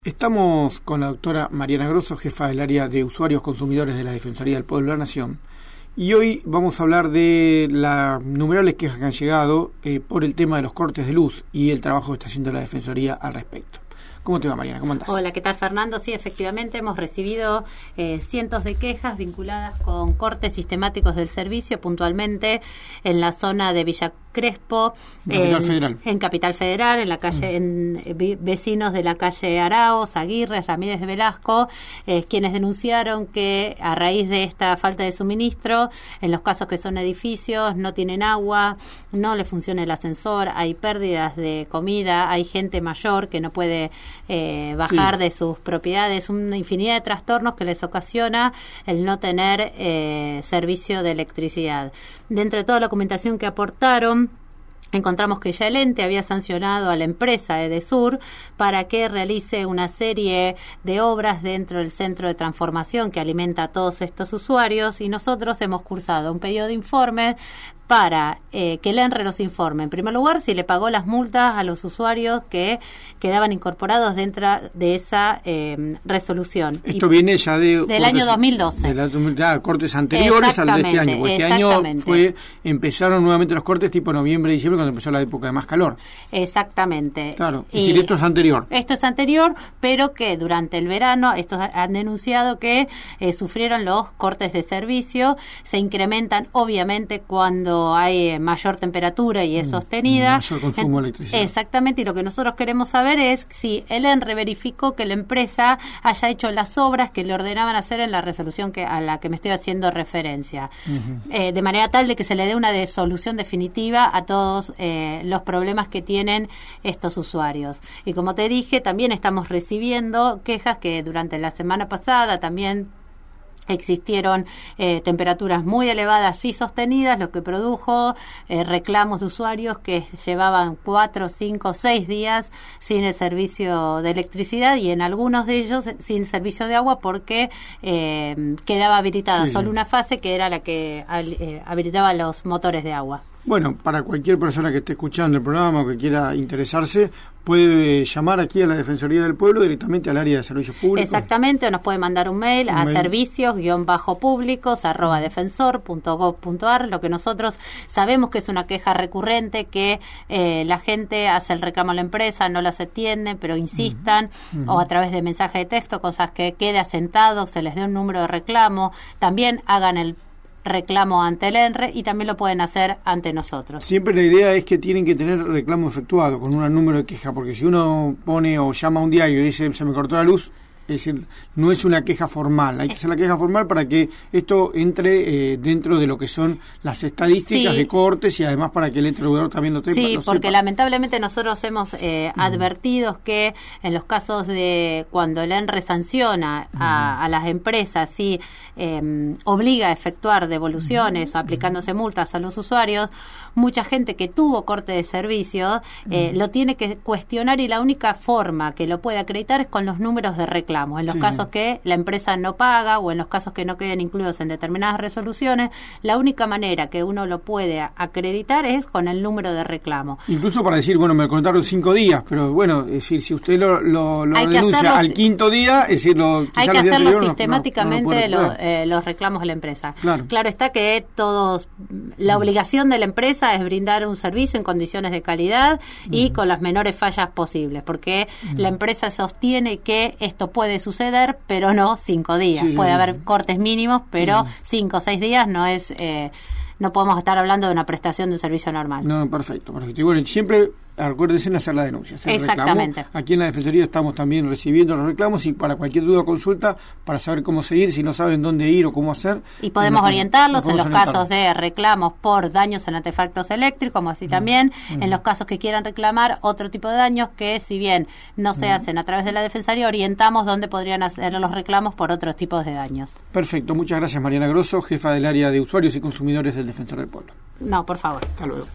Estamos con la doctora Mariana Grosso, jefa del área de usuarios consumidores de la Defensoría del Pueblo de la Nación. Y hoy vamos a hablar de las innumerables quejas que han llegado por el tema de los cortes de luz y el trabajo que está haciendo la Defensoría al respecto. ¿Cómo te va, Mariana? ¿Cómo andás? Hola, ¿qué tal, Fernando? Sí, efectivamente hemos recibido cientos de quejas vinculadas con cortes sistemáticos del servicio, puntualmente en la zona de Villa Crespo, en Capital Federal, en la calle, vecinos de la calle Araos, Aguirre, Ramírez de Velasco, quienes denunciaron que a raíz de esta falta de suministro, en los casos que son edificios, no tienen agua, no les funciona el ascensor, hay pérdidas de comida, hay gente mayor que no puede bajar de sus propiedades, una infinidad de trastornos que les ocasiona el no tener servicio de electricidad. Dentro de toda la documentación que aportaron, encontramos que ya el ente había sancionado a la empresa Edesur para que realice una serie de obras dentro del centro de transformación que alimenta a todos estos usuarios, y nosotros hemos cursado un pedido de informe para que el ENRE nos informe, en primer lugar, si le pagó las multas a los usuarios que quedaban incorporados dentro de esa resolución. Esto viene ya del año 2012. Cortes anteriores al de este año. Porque este año empezaron nuevamente los cortes tipo noviembre, diciembre, cuando empezó la época de más calor. Exactamente. Claro, es decir, esto es anterior. Esto es anterior, pero que durante el verano, estos han denunciado que sufrieron los cortes de servicio, se incrementan obviamente cuando hay mayor temperatura y es sostenida. Mayor consumo de electricidad. Exactamente, y lo que nosotros queremos saber es si el ENRE verificó que la empresa haya hecho las obras que le ordenaban hacer en la resolución a la que me estoy haciendo referencia. De manera tal de que se le dé una solución definitiva a todos los problemas que tienen estos usuarios. Y como te dije, también estamos recibiendo quejas que durante la semana pasada también existieron temperaturas muy elevadas y sostenidas, lo que produjo reclamos de usuarios que llevaban 4, 5, 6 días sin el servicio de electricidad, y en algunos de ellos sin servicio de agua porque quedaba habilitada solo una fase, que era la que habilitaba los motores de agua. Bueno, para cualquier persona que esté escuchando el programa o que quiera interesarse, puede llamar aquí a la Defensoría del Pueblo directamente al área de servicios públicos. Exactamente, o nos puede mandar un mail a servicios-públicos@defensor.gov.ar. Lo que nosotros sabemos que es una queja recurrente, que la gente hace el reclamo a la empresa, no las atienden, pero insistan, o a través de mensaje de texto, cosas que quede asentado, se les dé un número de reclamo, también hagan el reclamo ante el ENRE y también lo pueden hacer ante nosotros. Siempre la idea es que tienen que tener reclamo efectuado con un número de queja, porque si uno pone o llama a un diario y dice se me cortó la luz, es decir, no es una queja formal. Hay que hacer la queja formal para que esto entre dentro de lo que son las estadísticas de cortes, y además para que el ente regulador también lo sepa. Porque lamentablemente nosotros hemos advertido que en los casos de cuando el ENRE sanciona a las empresas y obliga a efectuar devoluciones o aplicándose multas a los usuarios, mucha gente que tuvo corte de servicio lo tiene que cuestionar, y la única forma que lo puede acreditar es con los números de reclamo. En los casos que la empresa no paga o en los casos que no queden incluidos en determinadas resoluciones, la única manera que uno lo puede acreditar es con el número de reclamo. Incluso para decir, bueno, me contaron 5 días, pero bueno, es decir, si usted lo denuncia al quinto día, es decir, hay que hacerlo sistemáticamente los reclamos de la empresa. Claro está que la obligación de la empresa es brindar un servicio en condiciones de calidad y con las menores fallas posibles, porque la empresa sostiene que esto puede suceder, pero no 5 días. Puede haber cortes mínimos, pero 5 o 6 días no es... no podemos estar hablando de una prestación de un servicio normal. No, perfecto. Y bueno, siempre acuérdense en hacer la denuncia. Exactamente. Aquí en la Defensoría estamos también recibiendo los reclamos, y para cualquier duda o consulta, para saber cómo seguir, si no saben dónde ir o cómo hacer. Y podemos orientarlos en los casos de reclamos por daños en artefactos eléctricos, como así también en los casos que quieran reclamar otro tipo de daños que, si bien no se hacen a través de la Defensoría, orientamos dónde podrían hacer los reclamos por otros tipos de daños. Perfecto. Muchas gracias, Mariana Grosso, jefa del área de usuarios y consumidores del Defensor del Pueblo. No, por favor. Hasta luego.